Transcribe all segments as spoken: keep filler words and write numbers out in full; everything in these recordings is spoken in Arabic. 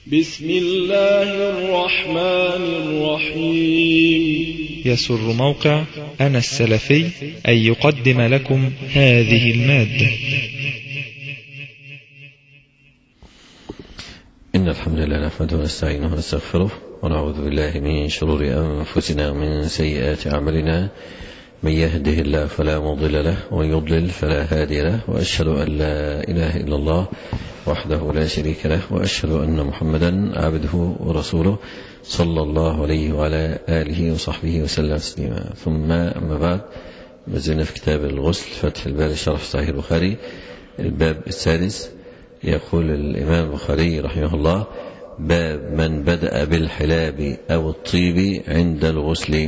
بسم الله الرحمن الرحيم. يسر موقع أنا السلفي أن يقدم لكم هذه المادة. إن الحمد لله نحمده ونستعينه ونستغفره ونعوذ بالله من شرور أنفسنا ومن سيئات أعمالنا، من يهده الله فلا مضل له ومن يضلل فلا هادي له، وأشهد أن لا إله إلا الله وحده لا شريك له، وأشهد أن محمدا عبده ورسوله صلى الله عليه وعلى آله وصحبه وسلم تسليما. ثم أما بعد، نزلنا في كتاب الغسل فتح الباري شرح صحيح البخاري الباب السادس. يقول الإمام البخاري رحمه الله: باب من بدأ بالحلاب أو الطيب عند الغسل.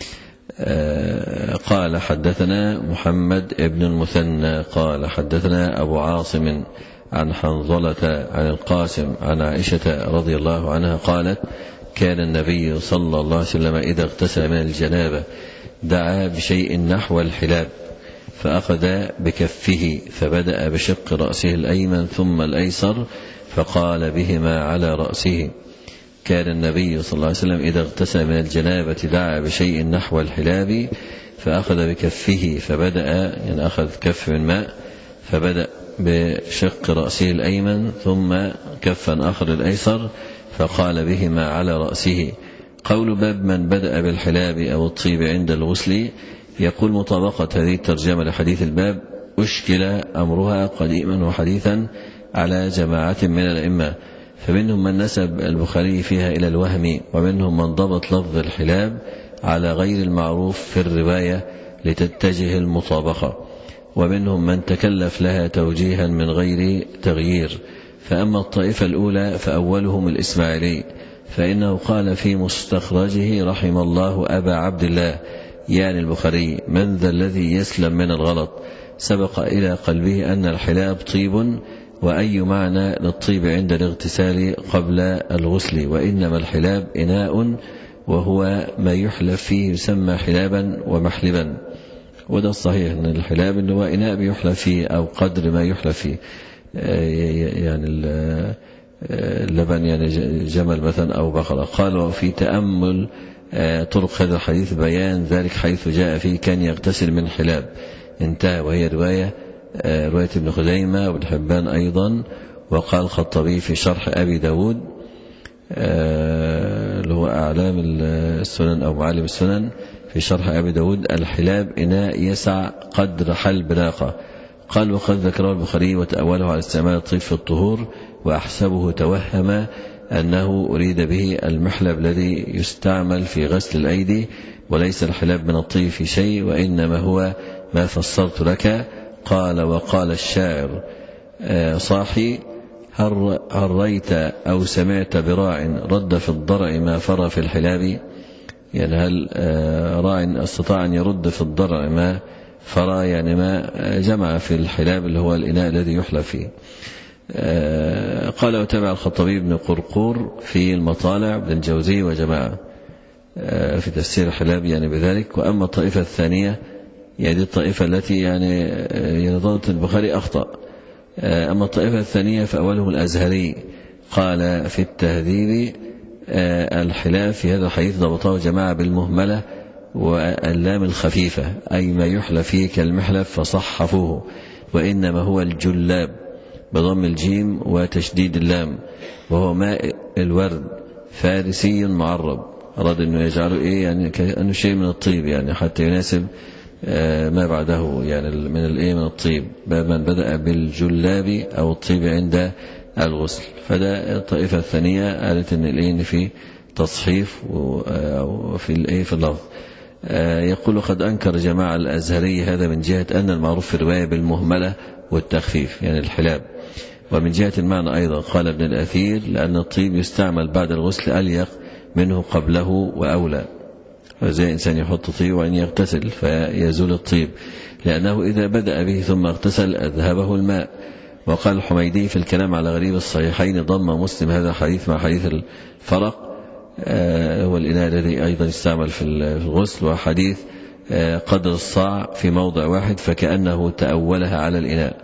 قال: حدثنا محمد ابن المثنى قال حدثنا أبو عاصم عن حنظلة عن القاسم عن عائشة رضي الله عنها قالت: كان النبي صلى الله عليه وسلم إذا اغتسل من الجنابة دعا بشيء نحو الحلاب، فأخذ بكفه فبدأ بشق رأسه الأيمن ثم الأيسر فقال بهما على رأسه. كان النبي صلى الله عليه وسلم إذا اغتسل من الجنابة دعا بشيء نحو الحلاب، فأخذ بكفه فبدأ يعني أخذ كف من ماء فبدأ بشق رأسه الأيمن ثم كفا آخر الأيسر فقال بهما على رأسه. قول باب من بدأ بالحلاب أو الطيب عند الغسل، يقول مطابقة هذه الترجمة لحديث الباب أشكل أمرها قديما وحديثا على جماعة من الأئمة، فمنهم من نسب البخاري فيها إلى الوهم، ومنهم من ضبط لفظ الحلاب على غير المعروف في الرواية لتتجه المطابقة، ومنهم من تكلف لها توجيها من غير تغيير. فأما الطائفة الأولى فأولهم الإسماعيلي، فإنه قال في مستخرجه رحم الله أبا عبد الله يعني البخاري: من ذا الذي يسلم من الغلط؟ سبق إلى قلبه أن الحلاب طيب، وأي معنى للطيب عند الاغتسال قبل الغسل، وإنما الحلاب إناء وهو ما يحلب فيه يسمى حلابا ومحلبا. وده الصحيح أن الحلاب اللي هو إناء بيحلب فيه أو قدر ما يحلب فيه، يعني اللبن يعني جمل مثلا أو بقرة. قال: وفي تأمل طرق هذا الحديث بيان ذلك حيث جاء فيه كان يغتسل من حلاب، انتهى. وهي رواية رواية ابن خزيمة وابن حبان أيضا. وقال الخطبي في شرح أبي داود اللي هو أعلام السنن أو معالم السنن في شرح أبي داود: الحلاب إناء يسع قدر حلب ناقة. قال: وقد ذكره البخاري وتأوله على استعمال الطيب في الطهور، وأحسبه توهم أنه أريد به المحلب الذي يستعمل في غسل الأيدي، وليس الحلاب من الطيب في شيء، وإنما هو ما فسرت لك. قال: وقال الشاعر صاحي: هل رأيت أو سمعت براع رد في الضرع ما فرى في الحلاب؟ يعني هل راع استطاع أن يرد في الضرع ما فرى، يعني ما جمع في الحلاب اللي هو الإناء الذي يحلب فيه. قال: وتابع الخطبي بن قرقور في المطالع بن الجوزي وجماعة في تفسير الحلاب يعني بذلك. وأما الطائفة الثانية يعني الطائفة التي يعني ينظرت البخاري أخطأ. أما الطائفة الثانية فأولهم الأزهري قال في التهذيب: الحلاب في هذا الحديث ضبطه جماعة بالمهملة واللام الخفيفة، أي ما يحلى فيه كالمحلب، فصحفوه، وإنما هو الجلاب بضم الجيم وتشديد اللام، وهو ماء الورد فارسي معرب. أراد أنه يجعله إيه يعني كأنه شيء من الطيب، يعني حتى يناسب ما بعده يعني من الإيه من الطيب. باب من بدأ بالجلاب أو الطيب عند الغسل. فده الطائفة الثانية قالت إن الإيه في تصحيف وفي الإيه في اللفظ. يقول: قد أنكر جماعة الأزهري هذا من جهة أن المعروف في الرواية بالمهملة والتخفيف يعني الحلاب، ومن جهة المعنى أيضا. قال ابن الأثير: لأن الطيب يستعمل بعد الغسل أليق منه قبله وأولى، فزي إنسان يحط طيب وأن يغتسل فيزول الطيب، لأنه إذا بدأ به ثم اغتسل أذهبه الماء. وقال الحميدي في الكلام على غريب الصحيحين: ضم مسلم هذا الحديث مع حديث الفرق هو الإناء الذي أيضا يستعمل في الغسل، وحديث قدر الصاع في موضع واحد، فكأنه تأولها على الإناء.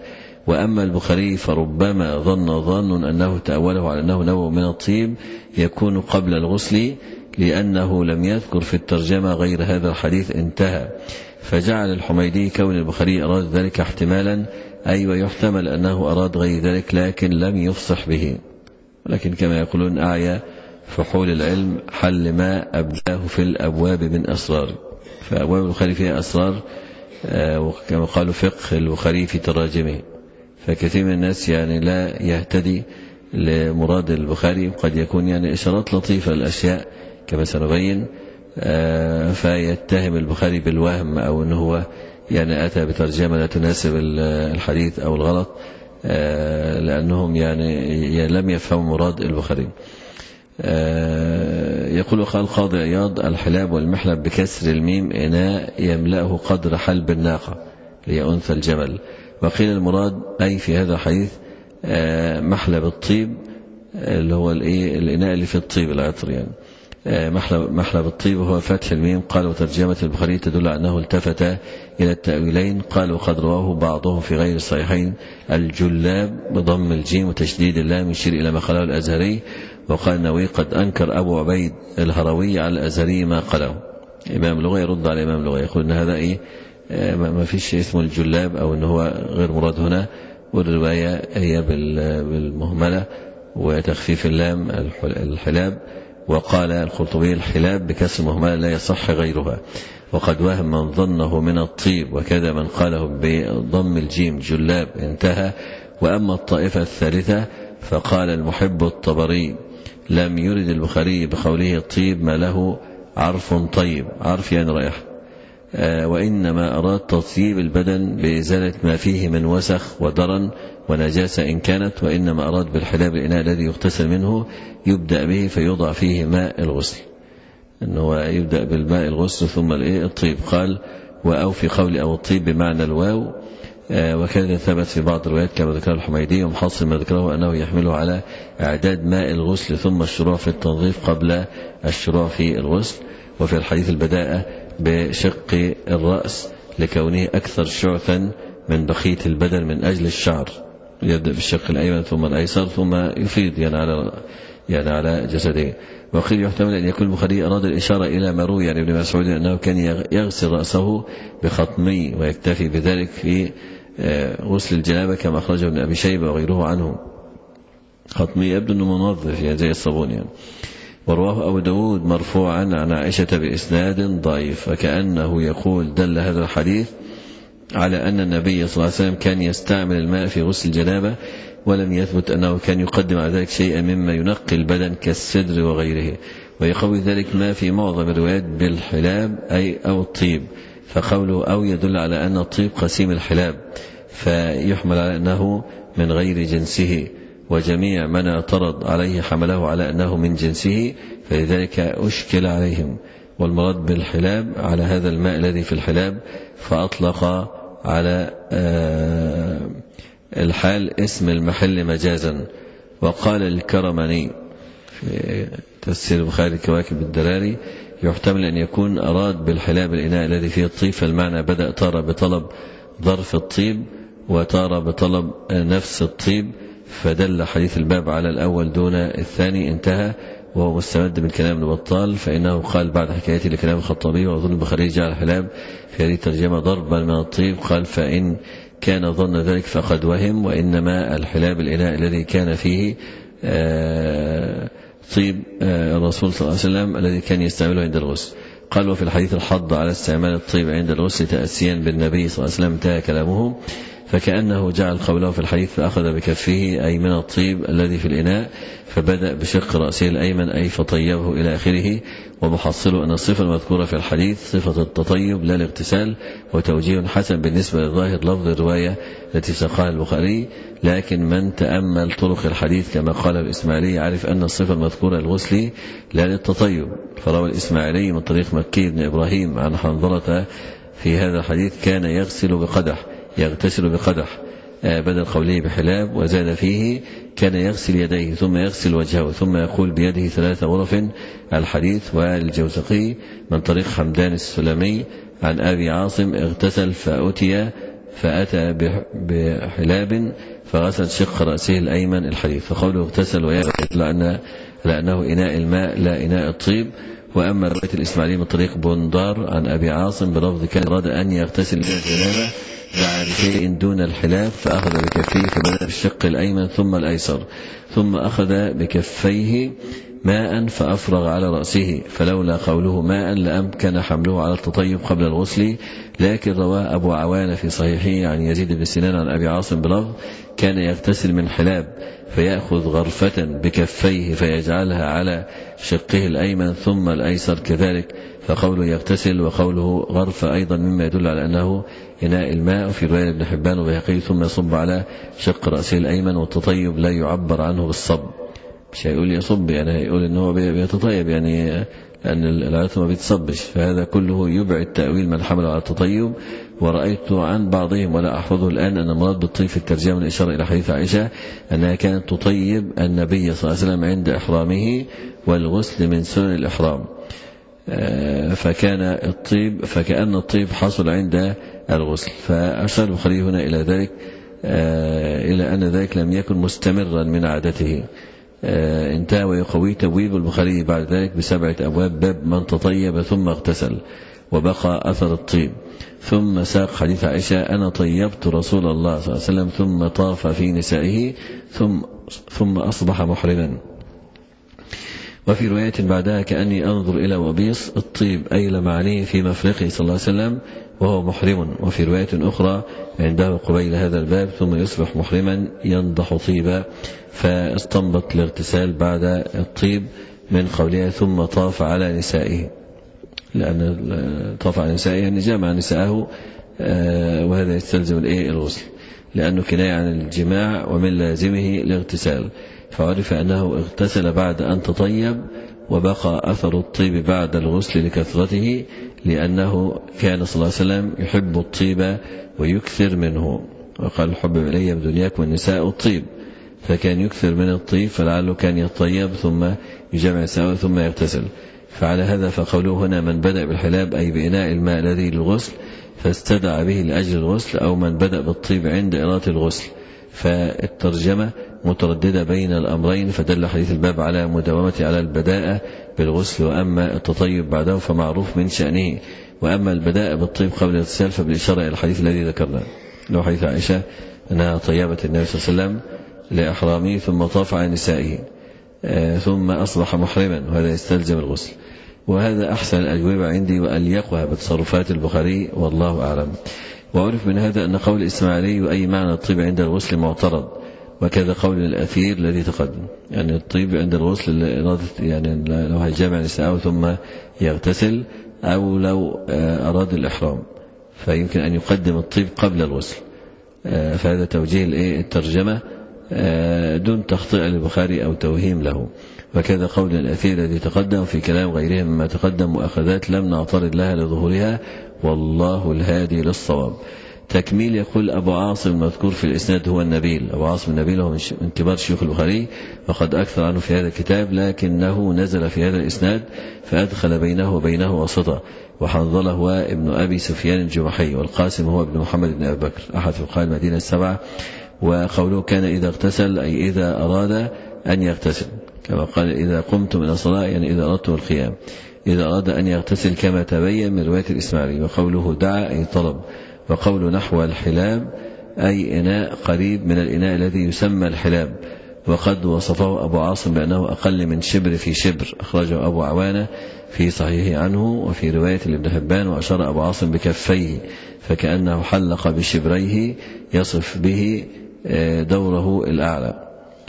وأما البخاري فربما ظن ظن أنه تأوله على أنه نوع من الطيب يكون قبل الغسل لأنه لم يذكر في الترجمة غير هذا الحديث انتهى. فجعل الحميدي كون البخاري أراد ذلك احتمالا، أي ويحتمل أنه أراد غير ذلك لكن لم يفصح به. ولكن كما يقولون أعيا فحول العلم حل ما أبداه في الأبواب من أسرار. فأبواب البخاري فيها أسرار، وكما قالوا فقه البخاري في تراجمه. فكثير من الناس يعني لا يهتدي لمراد البخاري، قد يكون يعني إشارات لطيفة للأشياء كما سنبين، فيتهم البخاري بالوهم أو أنه هو يعني أتى بترجمة لا تناسب الحديث أو الغلط، لأنهم يعني لم يفهموا مراد البخاري. يقول قال قاضي عياض: الحلاب والمحلب بكسر الميم إناء يملأه قدر حلب الناقة هي أنثى الجمل. وقيل المراد أي في هذا الحديث محلب الطيب اللي هو الإناء اللي في الطيب العطر يعني. محلب, محلب الطيب هو فتح الميم. قال وترجمة البخاري تدل على أنه التفت إلى التأويلين. قال وقد رواه بعضهم في غير الصحيحين الجلاب بضم الجيم وتشديد اللام يشير إلى ما قاله الأزهري. وقال النووي قد أنكر أبو عبيد الهروي على الأزهري ما قاله. إمام لغة يرد على إمام لغة يقول أن هذا إيه ما فيش شيء اسمه الجلاب أو أنه هو غير مراد هنا، والرواية هي بالمهملة وتخفيف اللام الحلاب. وقال القرطبي الحلاب بكسر مهملة لا يصح غيرها. وقد وهم من ظنه من الطيب وكذا من قاله بضم الجيم جلاب انتهى. وأما الطائفة الثالثة فقال المحب الطبري لم يرد البخاري بقوله الطيب ما له عرف طيب، عرف يعني رائحة، آه وإنما أراد تطيب البدن بإزالة ما فيه من وسخ ودرن ونجاسة إن كانت. وإنما أراد بالحلاب الإناء الذي يغتسل منه يبدأ به فيوضع فيه ماء الغسل، أنه يبدأ بالماء الغسل ثم الطيب. قال وأو في قول أو الطيب بمعنى الواو، آه وكذا ثبت في بعض الروايات كما ذكر الحميدي. ومحصل ما ذكره أنه يحمله على إعداد ماء الغسل ثم الشروع في التنظيف قبل الشروع في الغسل. وفي الحديث البداءة بشق الرأس لكونه أكثر شعثا من بقية البدن من أجل الشعر، يبدأ بالشق الأيمن ثم الأيسر ثم يفيد يعني على يعني على جسده. وقيل يحتمل أن يكون البخاري أراد الإشارة إلى ما روي عن ابن مسعود أنه كان يغسل رأسه بخطمي ويكتفي بذلك في غسل الجنابة كما أخرجه ابن أبي شيبة وغيره عنه. خطمي يبدو أنه منظف يعني زي الصابون يعني. ورواه أبو داود مرفوعا عن عائشة بإسناد ضعيف، وكأنه يقول دل هذا الحديث على أن النبي صلى الله عليه وسلم كان يستعمل الماء في غسل الجنابة، ولم يثبت أنه كان يقدم على ذلك شيئا مما ينقي البدن كالسدر وغيره. ويقوي ذلك ما في معظم الروايات بالحلاب أي أو الطيب، فقوله أو يدل على أن الطيب قسيم الحلاب فيحمل على أنه من غير جنسه، وجميع من اعترض عليه حمله على أنه من جنسه فلذلك أشكل عليهم. والمراد بالحلاب على هذا الماء الذي في الحلاب، فأطلق على الحال اسم المحل مجازا. وقال الكرماني في تفسير البخاري كواكب الدراري يحتمل أن يكون أراد بالحلاب الإناء الذي فيه الطيب، فالمعنى بدأ تارة بطلب ظرف الطيب وتارة بطلب نفس الطيب، فدل حديث الباب على الأول دون الثاني انتهى. وهو مستمد من كلام ابن بطال، فإنه قال بعد حكايته لكلام الخطابي وأظن البخاري جعل الحلاب في هذه الترجمة ضربا من الطيب. قال فإن كان ظن ذلك فقد وهم، وإنما الحلاب الإناء الذي كان فيه طيب الرسول صلى الله عليه وسلم الذي كان يستعمله عند الغسل. قال وفي الحديث الحض على استعمال الطيب عند الغسل تأسيا بالنبي صلى الله عليه وسلم انتهى كلامه. فكأنه جعل قوله في الحديث فأخذ بكفه أي من الطيب الذي في الإناء، فبدأ بشق رأسه الأيمن أي فطيبه إلى آخره. ومحصله أن الصفة المذكورة في الحديث صفة التطيب لا الاغتسال، وتوجيه حسن بالنسبة للظاهر لفظ الرواية التي ساقها البخاري. لكن من تأمل طرق الحديث كما قال الإسماعيلي عرف أن الصفة المذكورة الغسل لا للتطيب. فروى الإسماعيلي من طريق مكي بن إبراهيم عن حنظلة في هذا الحديث كان يغسل بقدح يغتسل بقدح بدل قوله بحلاب، وزاد فيه كان يغسل يديه ثم يغسل وجهه ثم يقول بيده ثلاث غرف الحديث. والجوزقي من طريق حمدان السلمي عن أبي عاصم اغتسل فأتي فأتى بحلاب فغسل شق رأسه الأيمن الحديث. فقوله اغتسل ويغتسل لأن لأنه إناء الماء لا إناء الطيب. وأما رواية الإسماعيلي من طريق بندار عن أبي عاصم بلفظ كان أراد أن يغتسل من الجنابة دعا بشيء دون الحلاب فأخذ بكفيه فبدأ بالشق الأيمن ثم الأيسر ثم أخذ بكفيه ماء فأفرغ على رأسه فلولا قوله ماء لأمكن حمله على التطيب قبل الغسل. لكن رواه أبو عوانة في صحيحه عن يزيد بن سنان عن أبي عاصم بلفظ كان يغتسل من حلاب فيأخذ غرفة بكفيه فيجعلها على شقه الأيمن ثم الأيسر كذلك. فقوله يغتسل وقوله غرفة أيضا مما يدل على أنه إناء الماء. وفي رواية ابن حبان وبيهقي ثم يصب على شق رأسه الأيمن. والتطيب لا يعبر عنه بالصب، مش هيقول يصب يعني هيقول إنه بيتطيب يعني لأن العادة ما بيتصبش. فهذا كله يبعد تأويل من حمل على التطيب. ورأيت عن بعضهم ولا أحفظه الآن أن المراد بالطيب في الترجمة الإشارة إلى حديث عائشة أنها كانت تطيب النبي صلى الله عليه وسلم عند إحرامه والغسل من سنن الإحرام. فكان الطيب فكأن الطيب حصل عند الغسل. فأشار البخاري هنا إلى ذلك إلى أن ذلك لم يكن مستمرا من عادته. انتهى ويقوي تبويب البخاري بعد ذلك بسبعة أبواب باب من تطيب ثم اغتسل وبقى أثر الطيب. ثم ساق حديث عائشة أنا طيبت رسول الله صلى الله عليه وسلم ثم طاف في نسائه ثم, ثم أصبح محرما. وفي رواية بعدها كأني أنظر إلى وبيص الطيب أي لمعنيه في مفرقه صلى الله عليه وسلم وهو محرم. وفي رواية أخرى عنده قبيل هذا الباب ثم يصبح محرما ينضح طيبا. فاستنبط الاغتسال بعد الطيب من قولها ثم طاف على نسائه، لأن طاف على نسائه يعني جامع نساءه وهذا يستلزم الايه الغسل لأنه كناية عن الجماع ومن لازمه الاغتسال. فعرف أنه اغتسل بعد أن تطيب وبقى أثر الطيب بعد الغسل لكثرته لأنه كان صلى الله عليه وسلم يحب الطيب ويكثر منه. وقال حب إلي بدنياك والنساء الطيب، فكان يكثر من الطيب فلعله كان يطيب ثم يجمع سوا ثم يغتسل. فعلى هذا فقوله هنا من بدأ بالحلاب أي بإناء الماء الذي للغسل فاستدعى به لأجل الغسل أو من بدأ بالطيب عند إرادة الغسل. فالترجمة مترددة بين الأمرين فدل حديث الباب على مداومة على البداءة بالغسل وأما التطيب بعده فمعروف من شأنه. وأما البداءة بالطيب قبل الاغتسال فبالإشارة إلى الحديث الذي ذكرناه لو حديث عائشة أنها طيبت النبي صلى الله عليه وسلم لإحرامه ثم طاف على نسائه ثم أصبح محرما وهذا يستلزم الغسل. وهذا أحسن الأجوبة عندي وأليقها بتصرفات البخاري والله أعلم. وعرف من هذا أن قول الإسماعيلي وأي معنى الطيب عند الغسل معترض وكذا قول الأثير الذي تقدم يعني الطيب عند الغسل يعني لو هيجامع نساءه ثم يغتسل أو لو أراد الإحرام فيمكن أن يقدم الطيب قبل الغسل. فهذا توجيه الترجمة دون تخطئة للبخاري أو توهيم له. وكذا قول الأثير الذي تقدم في كلام غيرهم مما تقدم مؤاخذات لم نعترض لها لظهورها والله الهادي للصواب. تكميل يقول أبو عاصم المذكور في الإسناد هو النبيل. أبو عاصم النبيل هو من كبار شيوخ البخاري وقد أكثر عنه في هذا الكتاب لكنه نزل في هذا الإسناد فأدخل بينه وبينه وسطة. وحنظله هو ابن أبي سفيان الجمحي والقاسم هو ابن محمد بن أبي بكر أحد فقهاء المدينة السبعة. وقوله كان إذا اغتسل أي إذا أراد أن يغتسل كما قال إذا قمتم إلى الصلاة يعني إذا أردتم القيام إذا أراد أن يغتسل كما تبين من رواية الإسماعيلي. وقوله دعا أي طلب. وقول نحو الحلاب أي إناء قريب من الإناء الذي يسمى الحلاب. وقد وصفه أبو عاصم بأنه أقل من شبر في شبر أخرجه أبو عوانة في صحيحه عنه وفي رواية لابن حبان. وأشار أبو عاصم بكفيه فكأنه حلق بشبريه يصف به دوره الأعلى.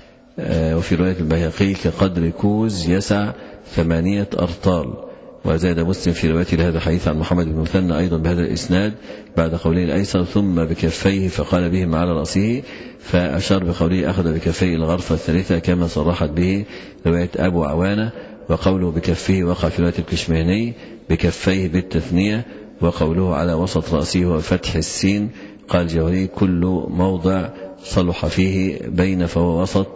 وفي رواية البيهقي كقدر كوز يسع ثمانية أرطال. وزاد مسلم في روايته لهذا الحديث عن محمد بن مثنى أيضا بهذا الإسناد بعد قوله الأيسر ثم بكفيه فقال بهم على رأسه فأشار بقوله أخذ بكفيه الغرفة الثالثة كما صرحت به رواية أبو عوانة. وقوله بكفيه وقع في رواية الكشمهني بكفيه بالتثنية. وقوله على وسط رأسه وفتح السين قال جوهري كل موضع صلح فيه بين فهو وسط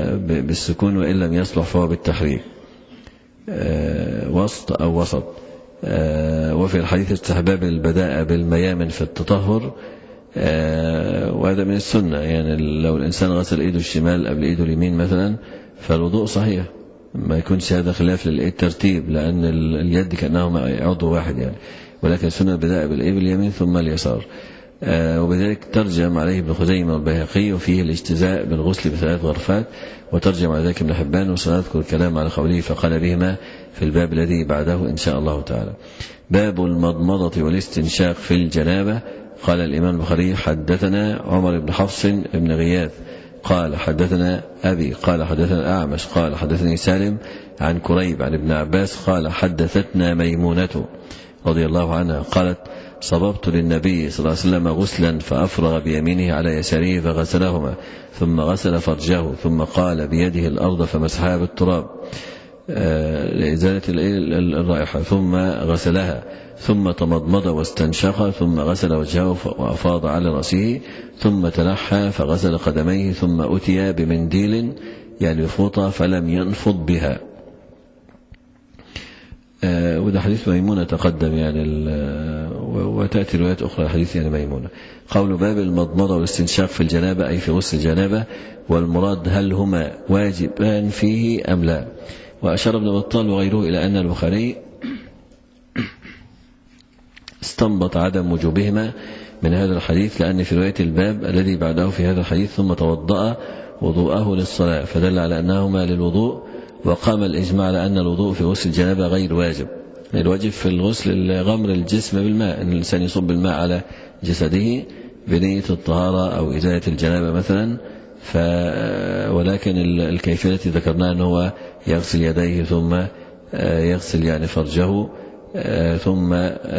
بالسكون وإن لم يصلح فهو بالتحريك وسط أو وسط. وفي الحديث استحباب البداء بالميامن في التطهر، وهذا من السنة. يعني لو الإنسان غسل إيده الشمال قبل إيده اليمين مثلا فالوضوء صحيح، ما يكونش هذا خلاف للترتيب، لأن اليد كأنهما عضو واحد يعني، ولكن السنة البداء بالإيد اليمين ثم اليسار. وبذلك ترجم عليه ابن خزيمة والبيهقي، وفيه الاجتزاء بالغسل بثلاث غرفات، وترجم على ذلك ابن حبان، وسنذكر الكلام على قوله فقال بهما في الباب الذي بعده إن شاء الله تعالى. باب المضمضة والاستنشاق في الجنابة. قال الإمام البخاري حدثنا عمر بن حفص بن غياث قال حدثنا أبي قال حدثنا الأعمش قال حدثني سالم عن كريب عن ابن عباس قال حدثتنا ميمونة رضي الله عنها قالت صببت للنبي صلى الله عليه وسلم غسلا فأفرغ بيمينه على يساره فغسلهما، ثم غسل فرجه، ثم قال بيده الأرض فمسحها بالتراب لإزالة الرائحة، ثم غسلها، ثم تمضمض واستنشق، ثم غسل وجهه وأفاض على رأسه، ثم تنحى فغسل قدميه، ثم أتي بمنديل يعني فوطة فلم ينفض بها. آه وده حديث ميمونة تقدم يعني، وتأتي روايات أخرى حديث يعني ميمونة. قول باب المضمضة والاستنشاق في الجنابة أي في غسل الجنابة، والمراد هل هما واجبان فيه أم لا. وأشار ابن بطال وغيره إلى أن البخاري استنبط عدم وجوبهما من هذا الحديث، لأن في رواية الباب الذي بعده في هذا الحديث ثم توضأ وضوءه للصلاة، فدل على أنهما للوضوء. وقام الإجماع على أن الوضوء في غسل الجنابة غير واجب. الواجب في الغسل غمر الجسم بالماء، أن الإنسان يصب الماء على جسده بنية الطهارة أو إزالة الجنابة مثلا، ف ولكن الكيفية التي ذكرناها أنه يغسل يديه ثم يغسل يعني فرجه، ثم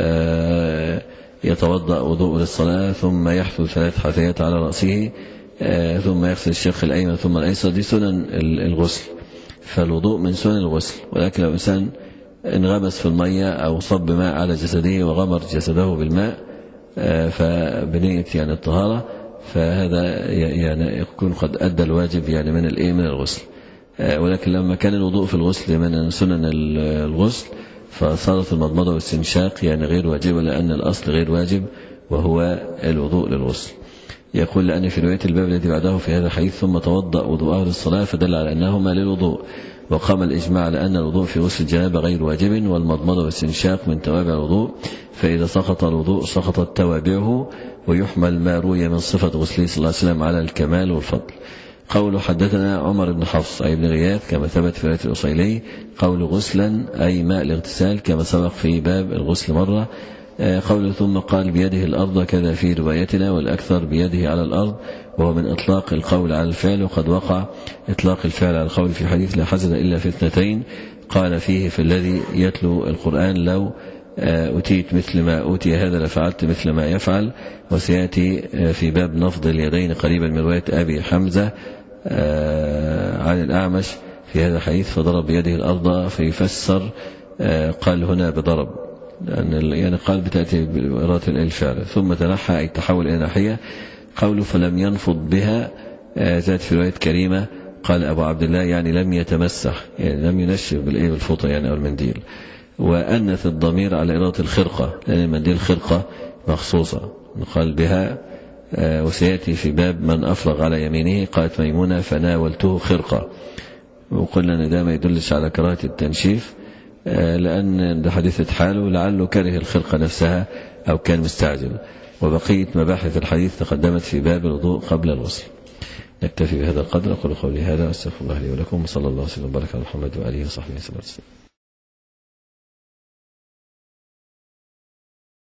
يتوضأ وضوء للصلاة، ثم يحثو ثلاث حثيات على رأسه، ثم يغسل الشق الأيمن ثم الأيسر. دي سنن الغسل، فالوضوء من سنن الغسل. ولكن لو إنسان انغمس في المية أو صب ماء على جسده وغمر جسده بالماء فبنية يعني الطهارة، فهذا يعني يكون قد أدى الواجب يعني من الإيه من الغسل. ولكن لما كان الوضوء في الغسل من سنن الغسل فصارت المضمضة والاستنشاق يعني غير واجبة، لأن الأصل غير واجب وهو الوضوء للغسل. يقول لأن في رواية الباب الذي بعده في هذا الحديث ثم توضأ وضوءه للصلاة، فدل على أنهما للوضوء. وقام الإجماع على أن الوضوء في غسل الجنابة غير واجب، والمضمضة والاستنشاق من توابع الوضوء، فإذا سقط الوضوء سقطت توابعه، ويحمل ما روي من صفة غسله صلى الله عليه وسلم على الكمال والفضل. قول حدثنا عمر بن حفص أي بن غياث كما ثبت في رواية الأصيلي. قول غسلا أي ماء الاغتسال كما سبق في باب الغسل مرة. قول ثم قال بيده الأرض كذا في روايتنا، والأكثر بيده على الأرض، وهو من إطلاق القول على الفعل، وقد وقع إطلاق الفعل على القول في حديث لا حسد إلا في اثنتين قال فيه في الذي يتلو القرآن لو أتيت مثل ما أوتي هذا لفعلت مثل ما يفعل. وسيأتي في باب نفض اليدين قريبا من رواية أبي حمزة عن الأعمش في هذا الحديث فضرب بيده الأرض، فيفسر قال هنا بضرب، لأن يعني قال بتأتي بإرادة الفعل. ثم تنحى أي تحول إلى ناحية. قوله فلم ينفض بها ذات في رواية كريمة قال أبو عبد الله يعني لم يتمسح، يعني لم ينشف بالإيه بالفوطة يعني أو المنديل. وأنث الضمير على إرادة الخرقة، لأن المنديل خرقة مخصوصة قال بها. وسيأتي في باب من أفرغ على يمينه قالت ميمونة فناولته خرقة. وقلنا أن ده ما يدلش على كراهة التنشيف، لأن ده حديثة حاله لعله كره الخرقة نفسها أو كان مستعجل. وبقية مباحث الحديث تقدمت في باب الوضوء قبل الغسل. نكتفي بهذا القدر. أقول قولي هذا أستغفر الله لي ولكم، وصلى الله وسلم وبارك على محمد وآله وصحبه وسلم.